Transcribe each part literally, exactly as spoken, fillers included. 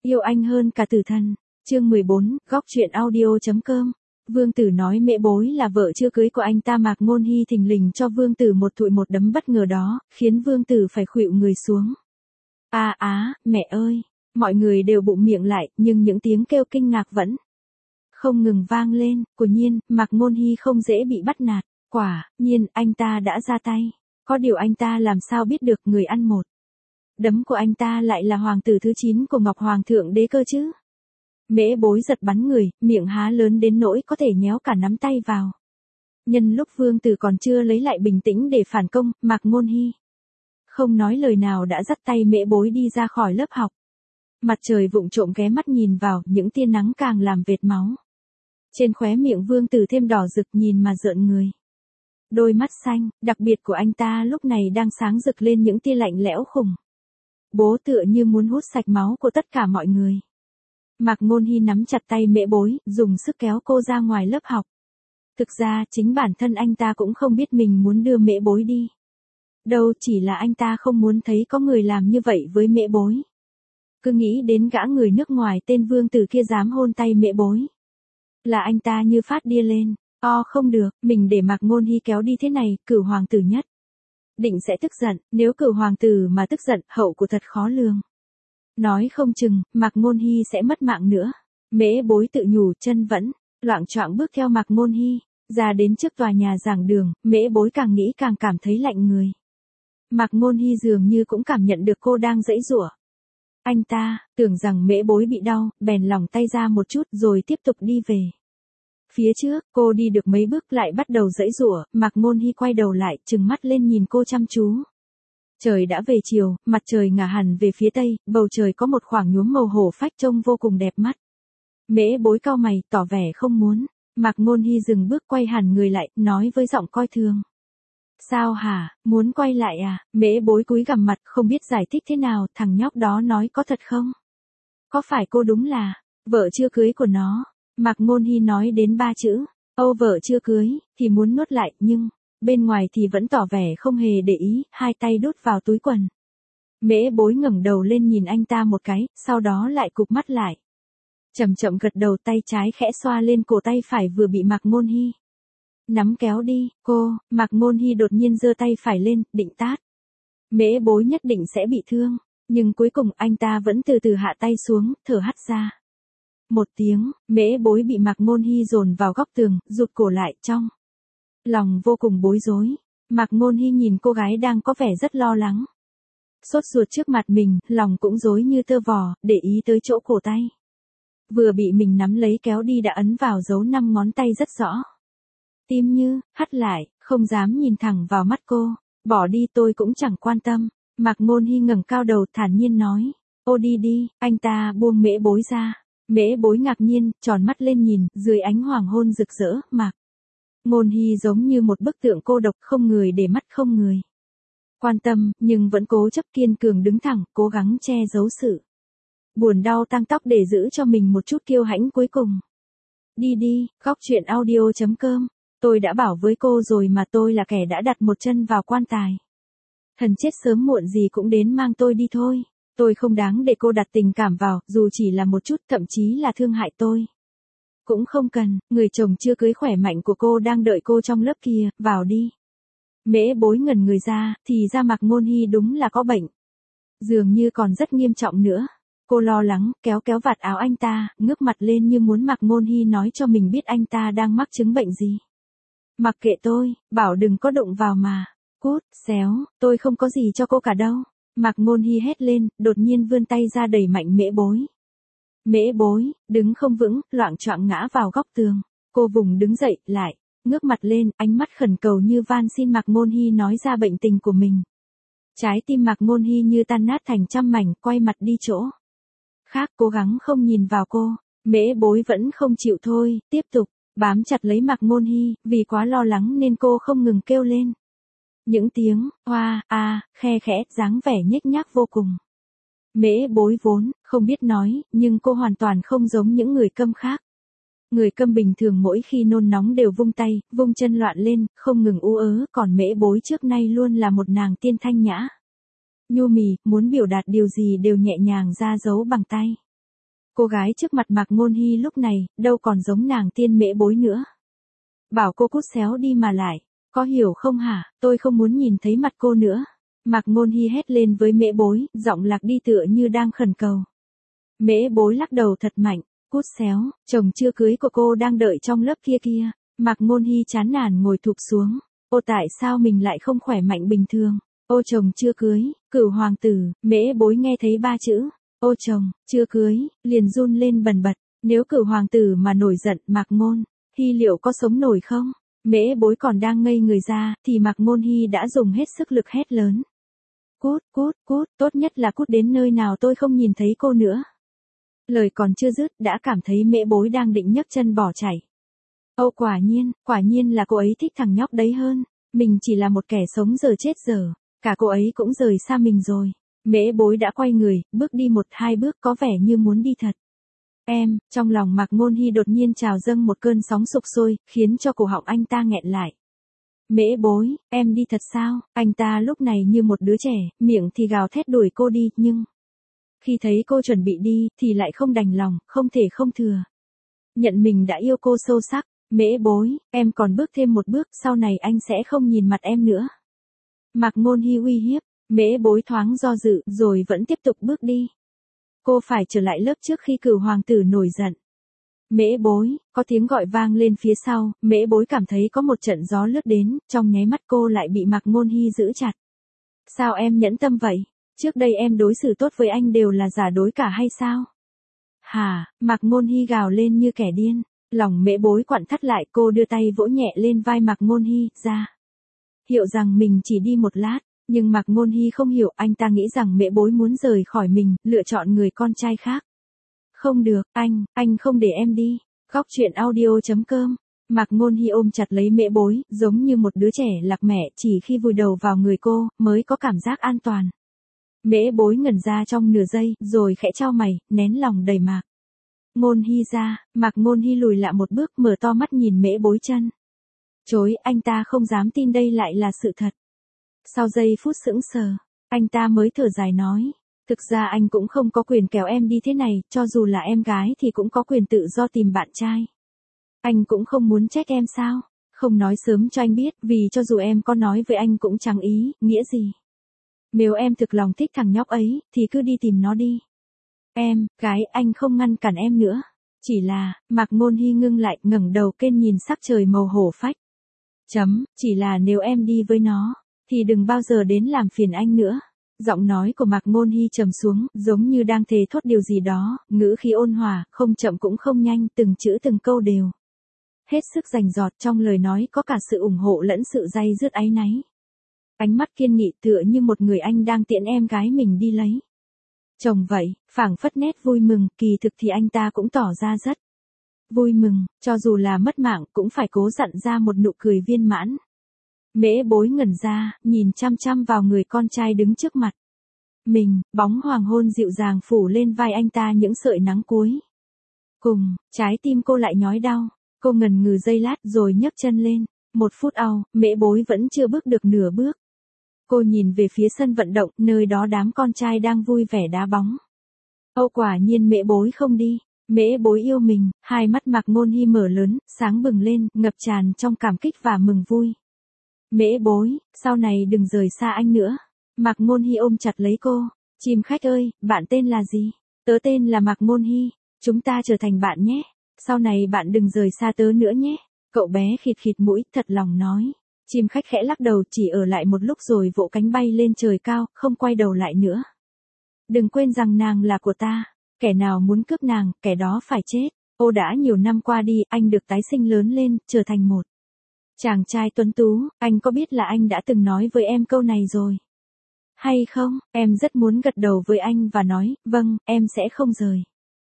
Yêu anh hơn cả tử thần. Chương mười bốn, góc truyện audio.com. Vương Tử nói Mễ Bối là vợ chưa cưới của anh ta. Mạc Ngôn Hi thình lình cho Vương Tử một thụi một đấm bất ngờ đó, khiến Vương Tử phải khuỵu người xuống. A á, mẹ ơi! Mọi người đều bụm miệng lại, nhưng những tiếng kêu kinh ngạc vẫn không ngừng vang lên. Quả nhiên, Mạc Ngôn Hi không dễ bị bắt nạt. Quả nhiên, anh ta đã ra tay. Có điều anh ta làm sao biết được người ăn một đấm của anh ta lại là hoàng tử thứ chín của Ngọc Hoàng thượng đế cơ chứ? Mễ Bối giật bắn người, miệng há lớn đến nỗi có thể nhéo cả nắm tay vào. Nhân lúc Vương Tử còn chưa lấy lại bình tĩnh để phản công, Mạc Ngôn Hi không nói lời nào đã dắt tay Mễ Bối đi ra khỏi lớp học. Mặt trời vụng trộm ghé mắt nhìn vào, những tia nắng càng làm vệt máu trên khóe miệng Vương Tử thêm đỏ rực, nhìn mà rợn người. Đôi mắt xanh, đặc biệt của anh ta lúc này đang sáng rực lên những tia lạnh lẽo khủng bố, tựa như muốn hút sạch máu của tất cả mọi người. Mạc Ngôn Hi nắm chặt tay Mễ Bối, dùng sức kéo cô ra ngoài lớp học. Thực ra, chính bản thân anh ta cũng không biết mình muốn đưa Mễ Bối đi đâu, chỉ là anh ta không muốn thấy có người làm như vậy với Mễ Bối. Cứ nghĩ đến gã người nước ngoài tên Vương Tử kia dám hôn tay Mễ Bối, là anh ta như phát điên lên. O không được, mình để Mạc Ngôn Hi kéo đi thế này, Cửu hoàng tử nhất định sẽ tức giận, nếu Cửu hoàng tử mà tức giận, hậu của thật khó lường. Nói không chừng, Mạc Ngôn Hi sẽ mất mạng nữa. Mễ Bối tự nhủ, chân vẫn loạng choạng bước theo Mạc Ngôn Hi ra đến trước tòa nhà giảng đường. Mễ Bối càng nghĩ càng cảm thấy lạnh người. Mạc Ngôn Hi dường như cũng cảm nhận được cô đang giãy giụa. Anh ta tưởng rằng Mễ Bối bị đau, bèn lỏng tay ra một chút rồi tiếp tục đi về phía trước. Cô đi được mấy bước lại bắt đầu giãy giụa. Mạc Ngôn Hi quay đầu lại, trừng mắt lên nhìn cô chăm chú. Trời đã về chiều, mặt trời ngả hẳn về phía tây, bầu trời có một khoảng nhuốm màu hổ phách trông vô cùng đẹp mắt. Mễ Bối cau mày, tỏ vẻ không muốn. Mạc Ngôn Hi dừng bước, quay hẳn người lại, nói với giọng coi thường. Sao hả, muốn quay lại à? Mễ Bối cúi gằm mặt, không biết giải thích thế nào. Thằng nhóc đó nói có thật không? Có phải cô đúng là vợ chưa cưới của nó? Mạc Ngôn Hi nói đến ba chữ Âu vợ chưa cưới thì muốn nuốt lại, nhưng bên ngoài thì vẫn tỏ vẻ không hề để ý, hai tay đút vào túi quần. Mễ Bối ngẩng đầu lên nhìn anh ta một cái, sau đó lại cụp mắt lại. Chậm chậm gật đầu, tay trái khẽ xoa lên cổ tay phải vừa bị Mạc Ngôn Hi nắm kéo đi. Cô, Mạc Ngôn Hi đột nhiên giơ tay phải lên, định tát Mễ Bối nhất định sẽ bị thương, nhưng cuối cùng anh ta vẫn từ từ hạ tay xuống, thở hắt ra một tiếng. Mễ Bối bị Mạc Ngôn Hi dồn vào góc tường, rụt cổ lại, trong lòng vô cùng bối rối. Mạc Ngôn Hi nhìn cô gái đang có vẻ rất lo lắng, sốt ruột trước mặt mình, lòng cũng rối như tơ vò, để ý tới chỗ cổ tay vừa bị mình nắm lấy kéo đi đã ấn vào dấu năm ngón tay rất rõ. Tim như hắt lại, không dám nhìn thẳng vào mắt cô. Bỏ đi, tôi cũng chẳng quan tâm. Mạc Ngôn Hi ngẩng cao đầu, thản nhiên nói. Ô đi đi. Anh ta buông Mễ Bối ra. Mễ Bối ngạc nhiên, tròn mắt lên nhìn, dưới ánh hoàng hôn rực rỡ. Mạc Ngôn Hi giống như một bức tượng cô độc, không người để mắt, không người quan tâm, nhưng vẫn cố chấp kiên cường đứng thẳng, cố gắng che giấu sự buồn đau tăng tóc để giữ cho mình một chút kiêu hãnh cuối cùng. Đi đi, góc truyện audio.com. Tôi đã bảo với cô rồi mà, tôi là kẻ đã đặt một chân vào quan tài. Thần chết sớm muộn gì cũng đến mang tôi đi thôi. Tôi không đáng để cô đặt tình cảm vào, dù chỉ là một chút, thậm chí là thương hại tôi cũng không cần. Người chồng chưa cưới khỏe mạnh của cô đang đợi cô trong lớp kia, vào đi. Mễ Bối ngẩn người ra, thì ra Mạc Ngôn Hi đúng là có bệnh. Dường như còn rất nghiêm trọng nữa. Cô lo lắng, kéo kéo vạt áo anh ta, ngước mặt lên như muốn Mạc Ngôn Hi nói cho mình biết anh ta đang mắc chứng bệnh gì. Mặc kệ tôi, bảo đừng có đụng vào mà. Cút, xéo, tôi không có gì cho cô cả đâu. Mạc Ngôn Hi hét lên, đột nhiên vươn tay ra đẩy mạnh Mễ Bối. Mễ Bối, đứng không vững, loạng choạng ngã vào góc tường. Cô vùng đứng dậy, lại, ngước mặt lên, ánh mắt khẩn cầu như van xin Mạc Ngôn Hi nói ra bệnh tình của mình. Trái tim Mạc Ngôn Hi như tan nát thành trăm mảnh, quay mặt đi chỗ khác, cố gắng không nhìn vào cô. Mễ Bối vẫn không chịu thôi, tiếp tục bám chặt lấy Mạc Ngôn Hi, vì quá lo lắng nên cô không ngừng kêu lên. Những tiếng oa, a, khe khẽ, dáng vẻ nhếch nhác vô cùng. Mễ Bối vốn không biết nói, nhưng cô hoàn toàn không giống những người câm khác. Người câm bình thường mỗi khi nôn nóng đều vung tay, vung chân loạn lên, không ngừng ú ớ, còn Mễ Bối trước nay luôn là một nàng tiên thanh nhã nhu mì, muốn biểu đạt điều gì đều nhẹ nhàng ra dấu bằng tay. Cô gái trước mặt Mạc Ngôn Hy lúc này, đâu còn giống nàng tiên mễ bối nữa. Bảo cô cút xéo đi mà lại, có hiểu không hả, tôi không muốn nhìn thấy mặt cô nữa. Mạc Ngôn Hy hét lên với mễ bối, giọng lạc đi tựa như đang khẩn cầu. Mễ bối lắc đầu thật mạnh, cút xéo, chồng chưa cưới của cô đang đợi trong lớp kia kia. Mạc Ngôn Hy chán nản ngồi thụp xuống. Ô tại sao mình lại không khỏe mạnh bình thường? Ô chồng chưa cưới, cửu hoàng tử, mễ bối nghe thấy ba chữ. Ô chồng, chưa cưới, liền run lên bần bật. Nếu cửu hoàng tử mà nổi giận Mạc Ngôn Hy liệu có sống nổi không? Mễ bối còn đang ngây người ra, thì Mạc Ngôn Hy đã dùng hết sức lực hét lớn. Cút, cút, cút, tốt nhất là cút đến nơi nào tôi không nhìn thấy cô nữa. Lời còn chưa dứt, đã cảm thấy mễ bối đang định nhấc chân bỏ chạy. Âu quả nhiên, quả nhiên là cô ấy thích thằng nhóc đấy hơn. Mình chỉ là một kẻ sống giờ chết giờ. Cả cô ấy cũng rời xa mình rồi. Mễ bối đã quay người, bước đi một hai bước có vẻ như muốn đi thật. Em, trong lòng Mạc Ngôn Hy đột nhiên trào dâng một cơn sóng sục sôi, khiến cho cổ họng anh ta nghẹn lại. Mễ bối, em đi thật sao? Anh ta lúc này như một đứa trẻ, miệng thì gào thét đuổi cô đi, nhưng khi thấy cô chuẩn bị đi, thì lại không đành lòng, không thể không thừa. Nhận mình đã yêu cô sâu sắc. Mễ bối, em còn bước thêm một bước, sau này anh sẽ không nhìn mặt em nữa. Mạc Ngôn Hy uy hiếp, mễ bối thoáng do dự, rồi vẫn tiếp tục bước đi. Cô phải trở lại lớp trước khi cửu hoàng tử nổi giận. Mễ bối, có tiếng gọi vang lên phía sau, mễ bối cảm thấy có một trận gió lướt đến, trong nháy mắt cô lại bị Mạc Ngôn Hy giữ chặt. Sao em nhẫn tâm vậy? Trước đây em đối xử tốt với anh đều là giả dối cả hay sao? Hả, Mạc Ngôn Hy gào lên như kẻ điên. Lòng mễ bối quặn thắt lại, cô đưa tay vỗ nhẹ lên vai Mạc Ngôn Hy, ra. Hiểu rằng mình chỉ đi một lát, nhưng Mạc Ngôn Hy không hiểu, anh ta nghĩ rằng mễ bối muốn rời khỏi mình, lựa chọn người con trai khác. Không được, anh, anh không để em đi. Góc truyện audio chấm com. Mạc Ngôn Hy ôm chặt lấy mễ bối, giống như một đứa trẻ lạc mẹ, chỉ khi vùi đầu vào người cô, mới có cảm giác an toàn. Mễ bối ngẩn ra trong nửa giây, rồi khẽ chau mày, nén lòng đầy Mạc Ngôn Hy ra. Mạc Ngôn Hy lùi lại một bước, mở to mắt nhìn mễ bối chân. Chối, anh ta không dám tin đây lại là sự thật. Sau giây phút sững sờ, anh ta mới thở dài nói. Thực ra anh cũng không có quyền kéo em đi thế này, cho dù là em gái thì cũng có quyền tự do tìm bạn trai. Anh cũng không muốn trách em sao? Không nói sớm cho anh biết, vì cho dù em có nói với anh cũng chẳng ý, nghĩa gì. Nếu em thực lòng thích thằng nhóc ấy, thì cứ đi tìm nó đi. Em, gái, anh không ngăn cản em nữa. Chỉ là, Mạc Ngôn Hy ngưng lại, ngẩng đầu kên nhìn sắc trời màu hổ phách. Chấm, chỉ là nếu em đi với nó, thì đừng bao giờ đến làm phiền anh nữa. Giọng nói của Mạc Ngôn Hy trầm xuống, giống như đang thề thốt điều gì đó, ngữ khí ôn hòa, không chậm cũng không nhanh, từng chữ từng câu đều. Hết sức rành rọt, trong lời nói có cả sự ủng hộ lẫn sự day dứt áy náy. Ánh mắt kiên nghị tựa như một người anh đang tiễn em gái mình đi lấy chồng vậy, phảng phất nét vui mừng, kỳ thực thì anh ta cũng tỏ ra rất vui mừng, cho dù là mất mạng cũng phải cố dặn ra một nụ cười viên mãn. Mễ bối ngẩn ra, nhìn chăm chăm vào người con trai đứng trước mặt mình, bóng hoàng hôn dịu dàng phủ lên vai anh ta những sợi nắng cuối. Cùng, trái tim cô lại nhói đau, cô ngần ngừ giây lát rồi nhấc chân lên, một phút sau, mễ bối vẫn chưa bước được nửa bước. Cô nhìn về phía sân vận động, nơi đó đám con trai đang vui vẻ đá bóng. Âu quả nhiên mễ bối không đi, mễ bối yêu mình, hai mắt Mạc Ngôn Hy mở lớn, sáng bừng lên, ngập tràn trong cảm kích và mừng vui. Mễ bối, sau này đừng rời xa anh nữa. Mạc Ngôn Hy ôm chặt lấy cô. Chim khách ơi, bạn tên là gì? Tớ tên là Mạc Ngôn Hy, chúng ta trở thành bạn nhé. Sau này bạn đừng rời xa tớ nữa nhé. Cậu bé khịt khịt mũi, thật lòng nói. Chim khách khẽ lắc đầu, chỉ ở lại một lúc rồi vỗ cánh bay lên trời cao, không quay đầu lại nữa. Đừng quên rằng nàng là của ta. Kẻ nào muốn cướp nàng, kẻ đó phải chết. Ô đã nhiều năm qua đi, anh được tái sinh lớn lên, trở thành một chàng trai tuấn tú. Anh có biết là anh đã từng nói với em câu này rồi hay không? Em rất muốn gật đầu với anh và nói, vâng, em sẽ không rời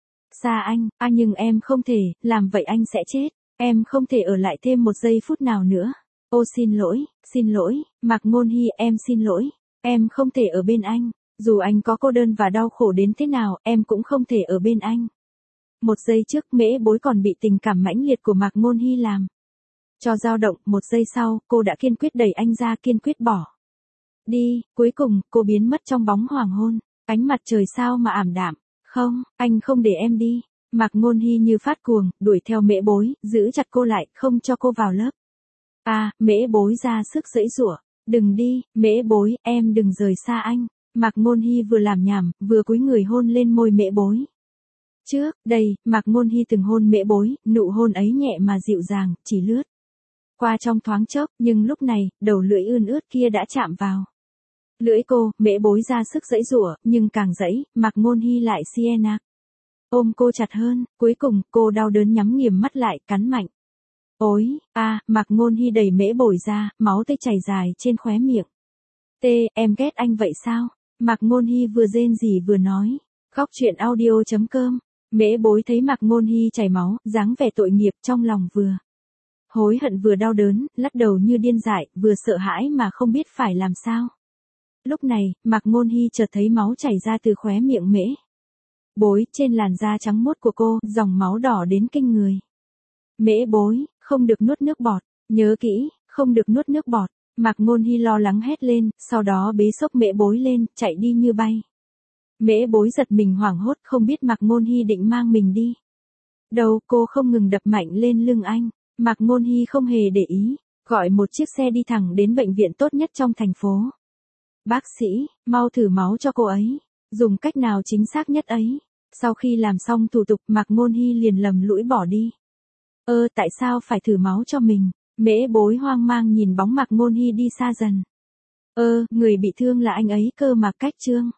xa anh. À nhưng em không thể, làm vậy anh sẽ chết. Em không thể ở lại thêm một giây phút nào nữa. Ô xin lỗi, xin lỗi, Mạc Ngôn Hy, em xin lỗi. Em không thể ở bên anh. Dù anh có cô đơn và đau khổ đến thế nào, em cũng không thể ở bên anh. Một giây trước mễ bối còn bị tình cảm mãnh liệt của Mạc Ngôn Hy làm cho dao động, một giây sau, cô đã kiên quyết đẩy anh ra, kiên quyết bỏ đi. Cuối cùng, cô biến mất trong bóng hoàng hôn. Ánh mặt trời sao mà ảm đạm, Không, anh không để em đi. Mạc Ngôn Hy như phát cuồng, đuổi theo Mễ Bối, giữ chặt cô lại, không cho cô vào lớp. À, Mễ Bối ra sức giãy giụa. Đừng đi, Mễ Bối, em đừng rời xa anh. Mạc Ngôn Hy vừa làm nhảm, vừa cúi người hôn lên môi Mễ Bối. Trước đây, Mạc Ngôn Hy từng hôn Mễ Bối, nụ hôn ấy nhẹ mà dịu dàng, chỉ lướt qua trong thoáng chốc, nhưng lúc này, đầu lưỡi ươn ướt kia đã chạm vào lưỡi cô. Mễ Bối ra sức giãy giụa, nhưng càng giãy, Mạc Ngôn Hy lại siêng ôm cô chặt hơn, cuối cùng, cô đau đớn nhắm nghiền mắt lại, cắn mạnh. Ôi, a, à, Mạc Ngôn Hy đẩy Mễ Bối ra, máu tươi chảy dài trên khóe miệng. Tê, em ghét anh vậy sao? Mạc Ngôn Hy vừa rên rỉ vừa nói. Góc truyện audio chấm com. Mễ Bối thấy Mạc Ngôn Hy chảy máu, dáng vẻ tội nghiệp, trong lòng vừa hối hận vừa đau đớn, lắc đầu như điên dại, vừa sợ hãi mà không biết phải làm sao. Lúc này, Mạc Ngôn Hy chợt thấy máu chảy ra từ khóe miệng Mễ Bối, trên làn da trắng muốt của cô, dòng máu đỏ đến kinh người. Mễ Bối, không được nuốt nước bọt, nhớ kỹ, không được nuốt nước bọt. Mạc Ngôn Hy lo lắng hét lên, sau đó bế xốc Mễ Bối lên, chạy đi như bay. Mễ Bối giật mình hoảng hốt, không biết Mạc Ngôn Hy định mang mình đi đâu. Cô không ngừng đập mạnh lên lưng anh. Mạc Ngôn Hy không hề để ý, gọi một chiếc xe đi thẳng đến bệnh viện tốt nhất trong thành phố. Bác sĩ, mau thử máu cho cô ấy. Dùng cách nào chính xác nhất ấy? Sau khi làm xong thủ tục, Mạc Ngôn Hy liền lầm lũi bỏ đi. Ơ, tại sao phải thử máu cho mình? Mễ Bối hoang mang nhìn bóng Mạc Ngôn Hy đi xa dần. Ơ, người bị thương là anh ấy cơ mà. Cách chương